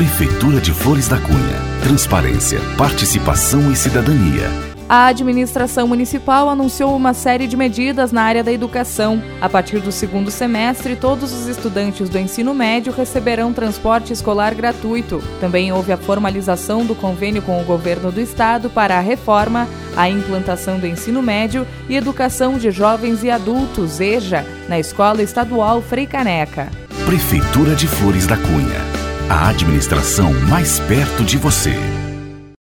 Prefeitura de Flores da Cunha. Transparência, participação e cidadania. A administração municipal anunciou uma série de medidas na área da educação. A partir do segundo semestre, todos os estudantes do ensino médio receberão transporte escolar gratuito. Também houve a formalização do convênio com o governo do estado para a reforma, a implantação do ensino médio e educação de jovens e adultos, EJA, na Escola Estadual Frei Caneca. Prefeitura de Flores da Cunha. A administração mais perto de você.